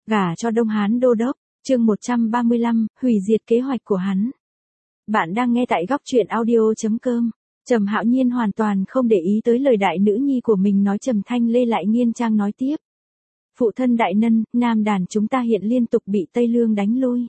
Gả cho Đông Hán đô đốc, chương 135, hủy diệt kế hoạch của hắn. Bạn đang nghe tại góc truyện audio.com. Trầm Hạo Nhiên hoàn toàn không để ý tới lời đại nữ nhi của mình nói. Trầm Thanh Lê lại nghiêng trang nói tiếp. Phụ thân đại nhân, Nam Đàn chúng ta hiện liên tục bị Tây Lương đánh lui.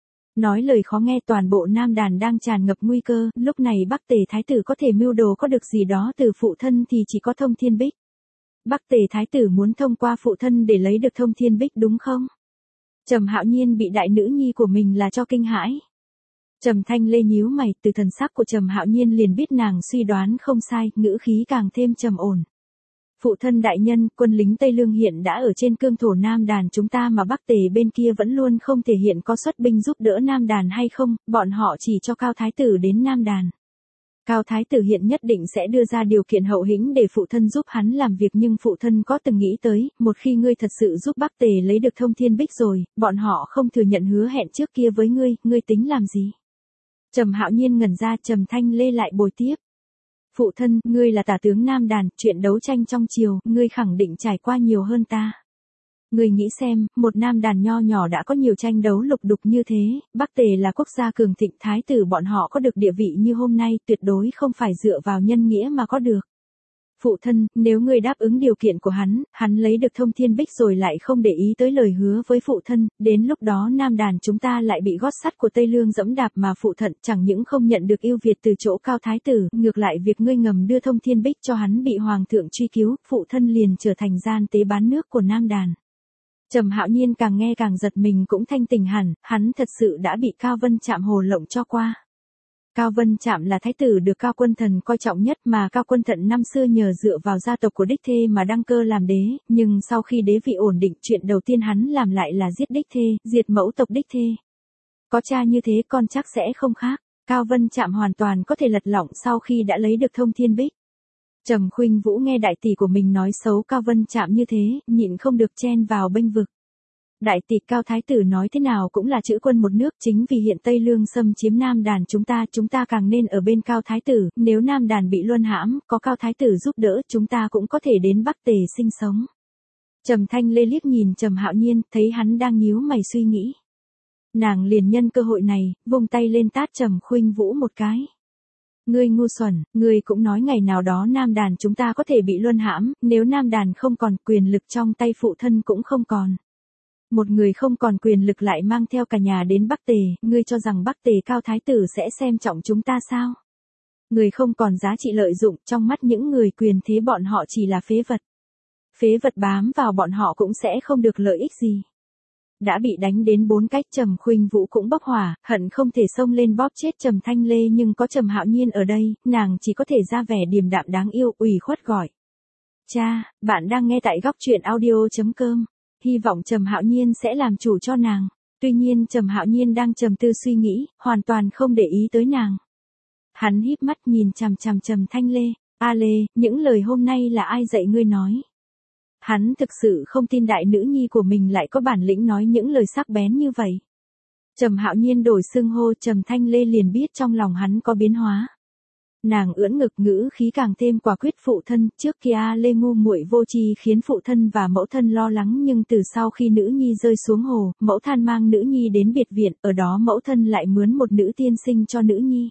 Nói lời khó nghe, toàn bộ Nam Đàn đang tràn ngập nguy cơ, lúc này Bắc Tề Thái tử có thể mưu đồ có được gì đó từ phụ thân thì chỉ có Thông Thiên Bích. Bắc Tề Thái tử muốn thông qua phụ thân để lấy được Thông Thiên Bích đúng không? Trầm Hạo Nhiên bị đại nữ nhi của mình là cho kinh hãi. Trầm Thanh Lê nhíu mày, từ thần sắc của Trầm Hạo Nhiên liền biết nàng suy đoán không sai, ngữ khí càng thêm trầm ổn. Phụ thân đại nhân, quân lính Tây Lương hiện đã ở trên cương thổ Nam Đàn chúng ta mà Bắc Tề bên kia vẫn luôn không thể hiện có xuất binh giúp đỡ Nam Đàn hay không, bọn họ chỉ cho Cao Thái tử đến Nam Đàn. Cao Thái tử hiện nhất định sẽ đưa ra điều kiện hậu hĩnh để phụ thân giúp hắn làm việc, nhưng phụ thân có từng nghĩ tới, một khi ngươi thật sự giúp Bắc Tề lấy được Thông Thiên Bích rồi, bọn họ không thừa nhận hứa hẹn trước kia với ngươi tính làm gì? Trầm Hạo Nhiên ngẩn ra. Trầm Thanh Lê lại bồi tiếp. Phụ thân, ngươi là tả tướng Nam Đàn, chuyện đấu tranh trong triều, ngươi khẳng định trải qua nhiều hơn ta. Ngươi nghĩ xem, một Nam Đàn nho nhỏ đã có nhiều tranh đấu lục đục như thế, Bắc Tề là quốc gia cường thịnh, thái tử bọn họ có được địa vị như hôm nay, tuyệt đối không phải dựa vào nhân nghĩa mà có được. Phụ thân, nếu ngươi đáp ứng điều kiện của hắn lấy được Thông Thiên Bích rồi lại không để ý tới lời hứa với phụ thân, đến lúc đó Nam Đàn chúng ta lại bị gót sắt của Tây Lương dẫm đạp mà phụ thân chẳng những không nhận được ưu việt từ chỗ Cao Thái tử, ngược lại việc ngươi ngầm đưa Thông Thiên Bích cho hắn bị hoàng thượng truy cứu, phụ thân liền trở thành gian tế bán nước của Nam Đàn. Trầm Hạo Nhiên càng nghe càng giật mình, cũng thanh tỉnh hẳn, hắn thật sự đã bị Cao Vân Trạm hồ lộng cho qua. Cao Vân Trạm là thái tử được Cao Quân Thần coi trọng nhất, mà Cao Quân Thận năm xưa nhờ dựa vào gia tộc của đích thê mà đăng cơ làm đế, nhưng sau khi đế vị ổn định, chuyện đầu tiên hắn làm lại là giết đích thê, diệt mẫu tộc đích thê. Có cha như thế con chắc sẽ không khác. Cao Vân Trạm hoàn toàn có thể lật lọng sau khi đã lấy được Thông Thiên Bích. Trầm Khuynh Vũ nghe đại tỷ của mình nói xấu Cao Vân Trạm như thế, nhịn không được chen vào bênh vực. Đại tỷ, Cao Thái tử nói thế nào cũng là chữ quân một nước, chính vì hiện Tây Lương xâm chiếm Nam Đàn chúng ta càng nên ở bên Cao Thái tử, nếu Nam Đàn bị luân hãm, có Cao Thái tử giúp đỡ, chúng ta cũng có thể đến Bắc Tề sinh sống. Trầm Thanh Lê liếc nhìn Trầm Hạo Nhiên, thấy hắn đang nhíu mày suy nghĩ. Nàng liền nhân cơ hội này, vung tay lên tát Trầm Khuynh Vũ một cái. Ngươi ngu xuẩn, ngươi cũng nói ngày nào đó Nam Đàn chúng ta có thể bị luân hãm, nếu Nam Đàn không còn, quyền lực trong tay phụ thân cũng không còn. Một người không còn quyền lực lại mang theo cả nhà đến Bắc Tề, ngươi cho rằng Bắc Tề Cao Thái tử sẽ xem trọng chúng ta sao? Người không còn giá trị lợi dụng, trong mắt những người quyền thế bọn họ chỉ là phế vật. Phế vật bám vào bọn họ cũng sẽ không được lợi ích gì. Đã bị đánh đến 4 cách, Trầm Khuynh Vũ cũng bốc hỏa, hận không thể xông lên bóp chết Trầm Thanh Lê, nhưng có Trầm Hạo Nhiên ở đây, nàng chỉ có thể ra vẻ điềm đạm đáng yêu, ủy khuất gọi. Cha, bạn đang nghe tại góc truyện audio.com. Hy vọng Trầm Hạo Nhiên sẽ làm chủ cho nàng. Tuy nhiên Trầm Hạo Nhiên đang trầm tư suy nghĩ, hoàn toàn không để ý tới nàng. Hắn híp mắt nhìn chằm chằm Trầm Thanh Lê. A Lê, những lời hôm nay là ai dạy ngươi nói? Hắn thực sự không tin đại nữ nhi của mình lại có bản lĩnh nói những lời sắc bén như vậy. Trầm Hạo Nhiên đổi xưng hô Trầm Thanh Lê liền biết trong lòng hắn có biến hóa. Nàng ưỡn ngực, ngữ khí càng thêm quả quyết. Phụ thân, trước kia Lê ngu muội vô tri khiến phụ thân và mẫu thân lo lắng, nhưng từ sau khi nữ nhi rơi xuống hồ, mẫu thân mang nữ nhi đến biệt viện, ở đó mẫu thân lại mướn một nữ tiên sinh cho nữ nhi.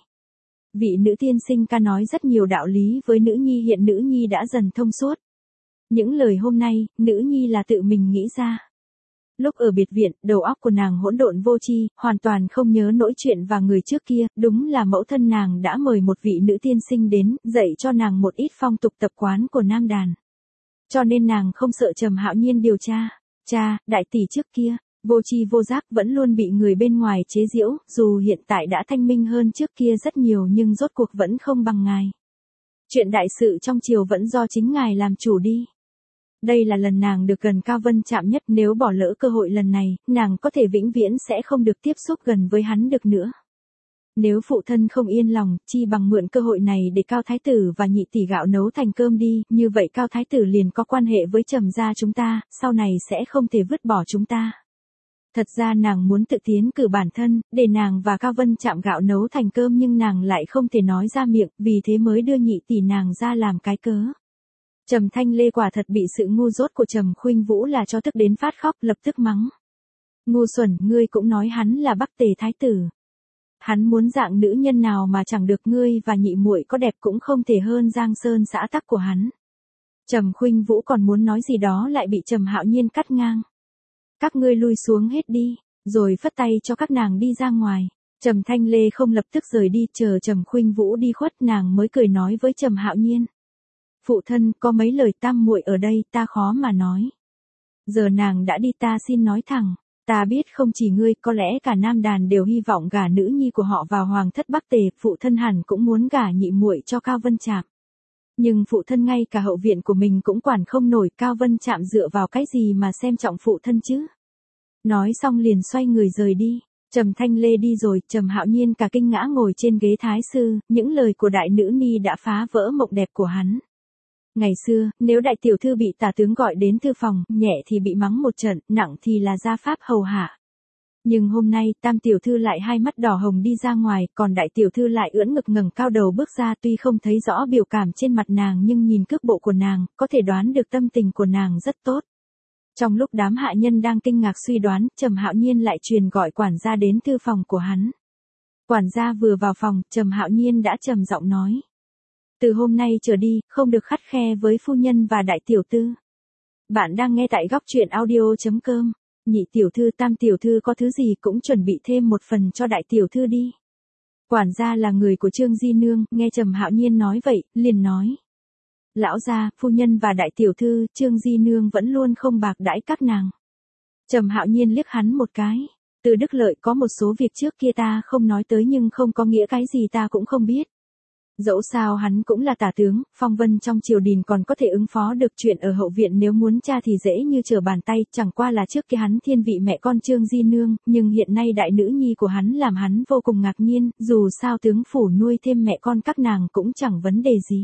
Vị nữ tiên sinh ca nói rất nhiều đạo lý với nữ nhi, hiện nữ nhi đã dần thông suốt. Những lời hôm nay, nữ nhi là tự mình nghĩ ra. Lúc ở biệt viện, đầu óc của nàng hỗn độn vô tri, hoàn toàn không nhớ nổi chuyện và người trước kia, đúng là mẫu thân nàng đã mời một vị nữ tiên sinh đến, dạy cho nàng một ít phong tục tập quán của Nam Đàn. Cho nên nàng không sợ Trầm Hạo Nhiên điều tra. Cha, đại tỷ trước kia, vô tri vô giác, vẫn luôn bị người bên ngoài chế giễu, dù hiện tại đã thanh minh hơn trước kia rất nhiều nhưng rốt cuộc vẫn không bằng ngài. Chuyện đại sự trong triều vẫn do chính ngài làm chủ đi. Đây là lần nàng được gần Cao Vân Trạm nhất, nếu bỏ lỡ cơ hội lần này, nàng có thể vĩnh viễn sẽ không được tiếp xúc gần với hắn được nữa. Nếu phụ thân không yên lòng, chi bằng mượn cơ hội này để Cao Thái tử và nhị tỷ gạo nấu thành cơm đi, như vậy Cao Thái tử liền có quan hệ với Trầm gia chúng ta, sau này sẽ không thể vứt bỏ chúng ta. Thật ra nàng muốn tự tiến cử bản thân, để nàng và Cao Vân Trạm gạo nấu thành cơm, nhưng nàng lại không thể nói ra miệng, vì thế mới đưa nhị tỷ nàng ra làm cái cớ. Trầm Thanh Lê quả thật bị sự ngu dốt của Trầm Khuynh Vũ là cho tức đến phát khóc, lập tức mắng. Ngu xuẩn, ngươi cũng nói hắn là Bắc Tề thái tử. Hắn muốn dạng nữ nhân nào mà chẳng được, ngươi và nhị muội có đẹp cũng không thể hơn Giang Sơn xã tắc của hắn. Trầm Khuynh Vũ còn muốn nói gì đó lại bị Trầm Hạo Nhiên cắt ngang. Các ngươi lui xuống hết đi, rồi phất tay cho các nàng đi ra ngoài. Trầm Thanh Lê không lập tức rời đi, chờ Trầm Khuynh Vũ đi khuất nàng mới cười nói với Trầm Hạo Nhiên. Phụ thân, có mấy lời tam muội ở đây ta khó mà nói. Giờ nàng đã đi, ta xin nói thẳng. Ta biết không chỉ ngươi, có lẽ cả Nam Đàn đều hy vọng gả nữ nhi của họ vào hoàng thất Bắc Tề, phụ thân hẳn cũng muốn gả nhị muội cho Cao Vân Trạm. Nhưng phụ thân ngay cả hậu viện của mình cũng quản không nổi, Cao Vân Trạm dựa vào cái gì mà xem trọng phụ thân chứ? Nói xong liền xoay người rời đi. Trầm Thanh Lê đi rồi, Trầm Hạo Nhiên cả kinh ngã ngồi trên ghế thái sư, những lời của đại nữ ni đã phá vỡ mộng đẹp của hắn. Ngày xưa, nếu đại tiểu thư bị tả tướng gọi đến thư phòng, nhẹ thì bị mắng một trận, nặng thì là gia pháp hầu hạ. Nhưng hôm nay, tam tiểu thư lại hai mắt đỏ hồng đi ra ngoài, còn đại tiểu thư lại ưỡn ngực ngẩng cao đầu bước ra, tuy không thấy rõ biểu cảm trên mặt nàng nhưng nhìn cước bộ của nàng, có thể đoán được tâm tình của nàng rất tốt. Trong lúc đám hạ nhân đang kinh ngạc suy đoán, Trầm Hạo Nhiên lại truyền gọi quản gia đến thư phòng của hắn. Quản gia vừa vào phòng, Trầm Hạo Nhiên đã trầm giọng nói. Từ hôm nay trở đi, không được khắt khe với phu nhân và đại tiểu thư. Bạn đang nghe tại góc truyện audio.com. Nhị tiểu thư, tam tiểu thư có thứ gì cũng chuẩn bị thêm một phần cho đại tiểu thư đi. Quản gia là người của Trương Di Nương, nghe Trầm Hạo Nhiên nói vậy, liền nói. Lão gia, phu nhân và đại tiểu thư, Trương Di Nương vẫn luôn không bạc đãi các nàng. Trầm Hạo Nhiên liếc hắn một cái. Từ Đức Lợi, có một số việc trước kia ta không nói tới nhưng không có nghĩa cái gì ta cũng không biết. Dẫu sao hắn cũng là tả tướng, phong vân trong triều đình còn có thể ứng phó được, chuyện ở hậu viện nếu muốn tra thì dễ như trở bàn tay, chẳng qua là trước kia hắn thiên vị mẹ con Trương Di Nương, nhưng hiện nay đại nữ nhi của hắn làm hắn vô cùng ngạc nhiên, dù sao tướng phủ nuôi thêm mẹ con các nàng cũng chẳng vấn đề gì.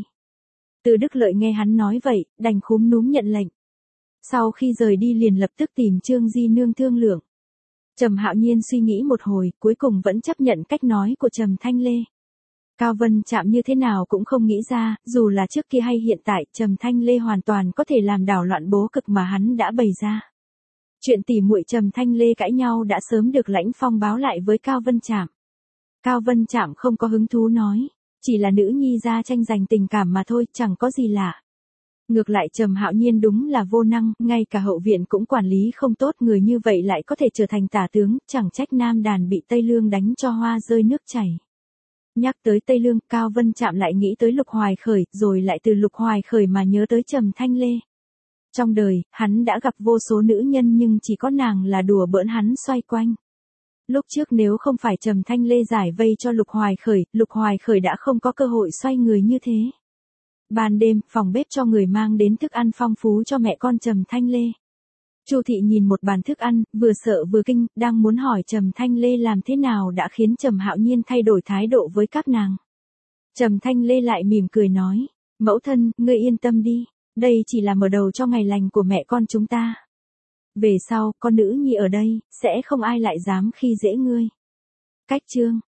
Từ Đức Lợi nghe hắn nói vậy, đành khúm núm nhận lệnh. Sau khi rời đi liền lập tức tìm Trương Di Nương thương lượng. Trầm Hạo Nhiên suy nghĩ một hồi, cuối cùng vẫn chấp nhận cách nói của Trầm Thanh Lê. Cao Vân Trạm như thế nào cũng không nghĩ ra, dù là trước kia hay hiện tại, Trầm Thanh Lê hoàn toàn có thể làm đảo loạn bố cục mà hắn đã bày ra. Chuyện tỉ muội Trầm Thanh Lê cãi nhau đã sớm được Lãnh Phong báo lại với Cao Vân Trạm. Cao Vân Trạm không có hứng thú nói, chỉ là nữ nhi ra tranh giành tình cảm mà thôi, chẳng có gì lạ. Ngược lại Trầm Hạo Nhiên đúng là vô năng, ngay cả hậu viện cũng quản lý không tốt, người như vậy lại có thể trở thành tả tướng, chẳng trách Nam Đàn bị Tây Lương đánh cho hoa rơi nước chảy. Nhắc tới Tây Lương, Cao Vân Trạm lại nghĩ tới Lục Hoài Khởi, rồi lại từ Lục Hoài Khởi mà nhớ tới Trầm Thanh Lê. Trong đời, hắn đã gặp vô số nữ nhân nhưng chỉ có nàng là đùa bỡn hắn xoay quanh. Lúc trước nếu không phải Trầm Thanh Lê giải vây cho Lục Hoài Khởi đã không có cơ hội xoay người như thế. Ban đêm, phòng bếp cho người mang đến thức ăn phong phú cho mẹ con Trầm Thanh Lê. Chu thị nhìn một bàn thức ăn, vừa sợ vừa kinh, đang muốn hỏi Trầm Thanh Lê làm thế nào đã khiến Trầm Hạo Nhiên thay đổi thái độ với các nàng. Trầm Thanh Lê lại mỉm cười nói, mẫu thân, ngươi yên tâm đi, đây chỉ là mở đầu cho ngày lành của mẹ con chúng ta. Về sau, con nữ nhi ở đây, sẽ không ai lại dám khi dễ ngươi. Cách chương